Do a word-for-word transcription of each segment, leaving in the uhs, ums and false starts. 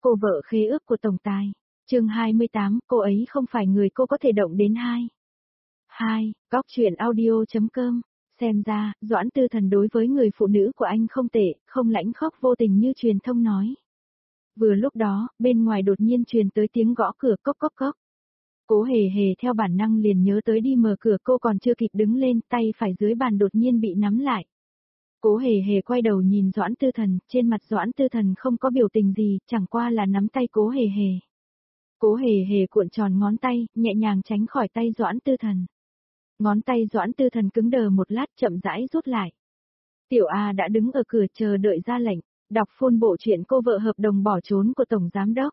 Cô vợ khế ước của tổng tài. Chương hai mươi tám, cô ấy không phải người cô có thể động đến hai. hai. Góc truyện audio.com. Xem ra, Doãn Tư Thần đối với người phụ nữ của anh không tệ, không lãnh khóc vô tình như truyền thông nói. Vừa lúc đó, bên ngoài đột nhiên truyền tới tiếng gõ cửa cốc cốc cốc. Cố hề hề theo bản năng liền nhớ tới đi mở cửa, cô còn chưa kịp đứng lên, tay phải dưới bàn đột nhiên bị nắm lại. Cố hề hề quay đầu nhìn Doãn Tư Thần, trên mặt Doãn Tư Thần không có biểu tình gì, chẳng qua là nắm tay cố hề hề. Cố hề hề cuộn tròn ngón tay, nhẹ nhàng tránh khỏi tay Doãn Tư Thần. Ngón tay Doãn Tư Thần cứng đờ một lát, chậm rãi rút lại. Tiểu A đã đứng ở cửa chờ đợi ra lệnh, đọc phôn bộ chuyện cô vợ hợp đồng bỏ trốn của Tổng Giám Đốc.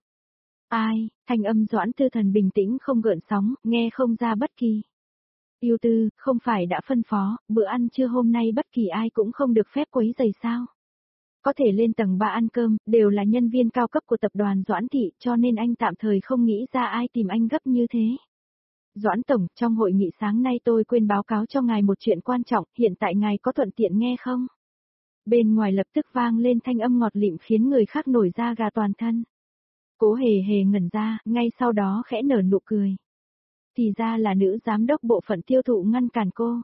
Ai, thanh âm Doãn Tư Thần bình tĩnh không gợn sóng, nghe không ra bất kỳ. Yêu tư, không phải đã phân phó, bữa ăn trưa hôm nay bất kỳ ai cũng không được phép quấy rầy sao? Có thể lên tầng ba ăn cơm, đều là nhân viên cao cấp của tập đoàn Doãn Thị, cho nên anh tạm thời không nghĩ ra ai tìm anh gấp như thế. Doãn Tổng, trong hội nghị sáng nay tôi quên báo cáo cho ngài một chuyện quan trọng, hiện tại ngài có thuận tiện nghe không? Bên ngoài lập tức vang lên thanh âm ngọt lịm khiến người khác nổi da gà toàn thân. Cố hề hề ngẩn ra, ngay sau đó khẽ nở nụ cười. Thì ra là nữ giám đốc bộ phận tiêu thụ ngăn cản cô.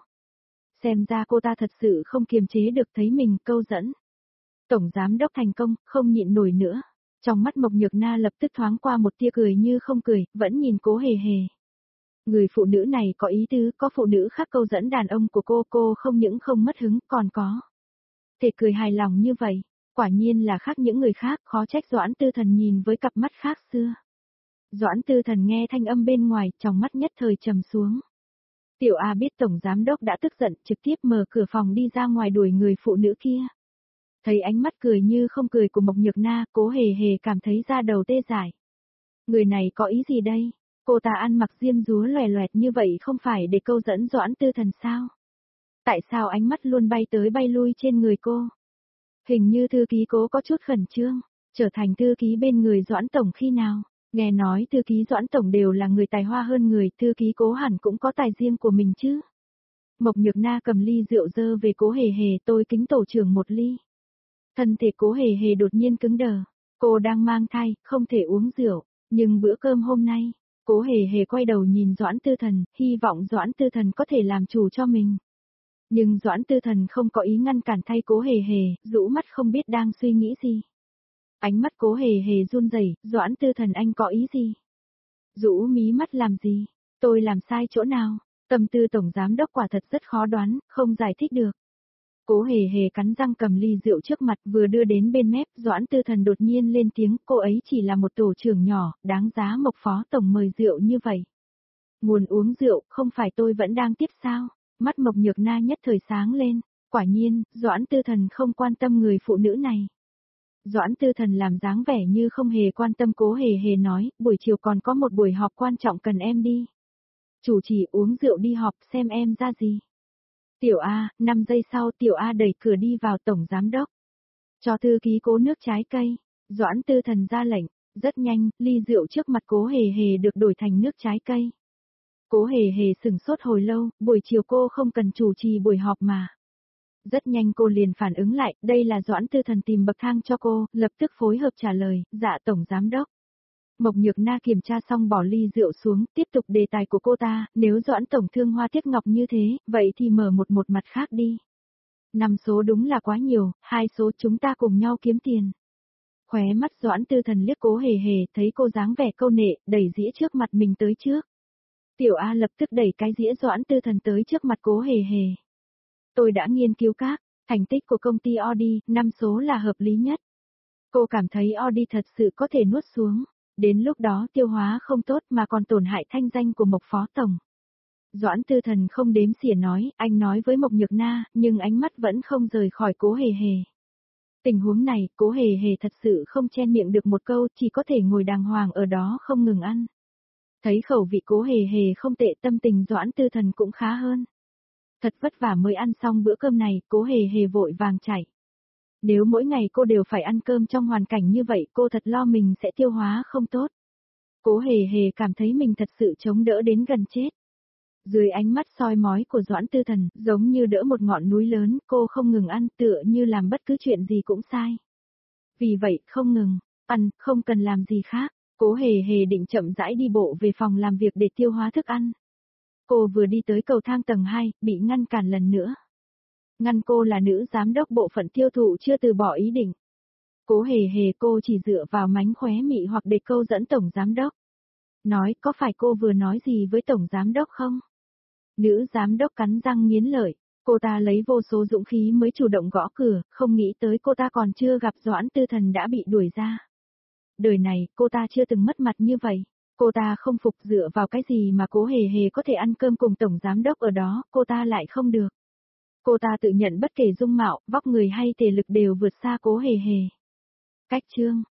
Xem ra cô ta thật sự không kiềm chế được thấy mình câu dẫn. Tổng giám đốc thành công, không nhịn nổi nữa. Trong mắt Mộc Nhược Na lập tức thoáng qua một tia cười như không cười, vẫn nhìn cố hề hề. Người phụ nữ này có ý tứ, có phụ nữ khác câu dẫn đàn ông của cô, cô không những không mất hứng, còn có thể cười hài lòng như vậy. Quả nhiên là khác những người khác, khó trách Doãn Tư Thần nhìn với cặp mắt khác xưa. Doãn Tư Thần nghe thanh âm bên ngoài, trong mắt nhất thời trầm xuống. Tiểu A biết Tổng Giám Đốc đã tức giận, trực tiếp mở cửa phòng đi ra ngoài đuổi người phụ nữ kia. Thấy ánh mắt cười như không cười của Mộc Nhược Na, cố hề hề cảm thấy da đầu tê dại. Người này có ý gì đây? Cô ta ăn mặc diêm dúa loè loẹt như vậy không phải để câu dẫn Doãn Tư Thần sao? Tại sao ánh mắt luôn bay tới bay lui trên người cô? Hình như thư ký Cố có chút khẩn trương, trở thành thư ký bên người Doãn Tổng khi nào? Nghe nói thư ký Doãn Tổng đều là người tài hoa hơn người, thư ký Cố hẳn cũng có tài riêng của mình chứ. Mộc Nhược Na cầm ly rượu dơ về Cố hề hề, tôi kính tổ trưởng một ly. Thân thể Cố hề hề đột nhiên cứng đờ, cô đang mang thai, không thể uống rượu, nhưng bữa cơm hôm nay, Cố hề hề quay đầu nhìn Doãn Tư Thần, hy vọng Doãn Tư Thần có thể làm chủ cho mình. Nhưng Doãn Tư Thần không có ý ngăn cản thay Cố hề hề, rũ mắt không biết đang suy nghĩ gì. Ánh mắt Cố hề hề run rẩy, Doãn Tư Thần anh có ý gì? Rũ mí mắt làm gì? Tôi làm sai chỗ nào? Tâm tư Tổng Giám Đốc quả thật rất khó đoán, không giải thích được. Cố hề hề cắn răng cầm ly rượu trước mặt vừa đưa đến bên mép, Doãn Tư Thần đột nhiên lên tiếng, cô ấy chỉ là một tổ trưởng nhỏ, đáng giá Mộc Phó Tổng mời rượu như vậy. Muốn uống rượu, không phải tôi vẫn đang tiếp sao? Mắt Mộc Nhược Na nhất thời sáng lên, quả nhiên, Doãn Tư Thần không quan tâm người phụ nữ này. Doãn Tư Thần làm dáng vẻ như không hề quan tâm, cố hề hề nói, buổi chiều còn có một buổi họp quan trọng cần em đi. Chủ trì uống rượu đi họp xem em ra gì. Tiểu A, năm giây sau Tiểu A đẩy cửa đi vào Tổng Giám Đốc. Cho thư ký Cố nước trái cây. Doãn Tư Thần ra lệnh, rất nhanh, ly rượu trước mặt cố hề hề được đổi thành nước trái cây. Cố hề hề sửng sốt hồi lâu, buổi chiều cô không cần chủ trì buổi họp mà. Rất nhanh cô liền phản ứng lại, đây là Doãn Tư Thần tìm bậc thang cho cô, lập tức phối hợp trả lời, dạ Tổng Giám Đốc. Mộc Nhược Na kiểm tra xong bỏ ly rượu xuống, tiếp tục đề tài của cô ta, nếu Doãn Tổng thương Hoa Tiếc Ngọc như thế, vậy thì mở một một mặt khác đi. Năm số đúng là quá nhiều, hai số chúng ta cùng nhau kiếm tiền. Khóe mắt Doãn Tư Thần liếc cố hề hề, thấy cô dáng vẻ câu nệ, đẩy dĩa trước mặt mình tới trước. Tiểu A lập tức đẩy cái dĩa Doãn Tư Thần tới trước mặt cố hề hề. Tôi đã nghiên cứu các thành tích của công ty Audi, năm số là hợp lý nhất. Cô cảm thấy Audi thật sự có thể nuốt xuống, đến lúc đó tiêu hóa không tốt mà còn tổn hại thanh danh của Mộc Phó Tổng. Doãn Tư Thần không đếm xỉa nói, anh nói với Mộc Nhược Na, nhưng ánh mắt vẫn không rời khỏi cố hề hề. Tình huống này, cố hề hề thật sự không chen miệng được một câu, chỉ có thể ngồi đàng hoàng ở đó không ngừng ăn. Thấy khẩu vị cố hề hề không tệ, tâm tình Doãn Tư Thần cũng khá hơn. Thật vất vả mới ăn xong bữa cơm này, cố hề hề vội vàng chạy. Nếu mỗi ngày cô đều phải ăn cơm trong hoàn cảnh như vậy, cô thật lo mình sẽ tiêu hóa không tốt. Cố hề hề cảm thấy mình thật sự chống đỡ đến gần chết. Dưới ánh mắt soi mói của Doãn Tư Thần, giống như đỡ một ngọn núi lớn, cô không ngừng ăn, tựa như làm bất cứ chuyện gì cũng sai. Vì vậy, không ngừng, Ăn, không cần làm gì khác. Cố hề hề định chậm rãi đi bộ về phòng làm việc để tiêu hóa thức ăn. Cô vừa đi tới cầu thang tầng hai, bị ngăn cản lần nữa. Ngăn cô là nữ giám đốc bộ phận tiêu thụ chưa từ bỏ ý định. Cố hề hề cô chỉ dựa vào mánh khóe mị hoặc để câu dẫn tổng giám đốc. Nói có phải cô vừa nói gì với tổng giám đốc không? Nữ giám đốc cắn răng nghiến lợi. Cô ta lấy vô số dũng khí mới chủ động gõ cửa, không nghĩ tới cô ta còn chưa gặp Doãn Tư Thần đã bị đuổi ra. Đời này, cô ta chưa từng mất mặt như vậy. Cô ta không phục dựa vào cái gì mà Cố hề hề có thể ăn cơm cùng tổng giám đốc ở đó, cô ta lại không được. Cô ta tự nhận bất kể dung mạo, vóc người hay thể lực đều vượt xa Cố hề hề. Cách chương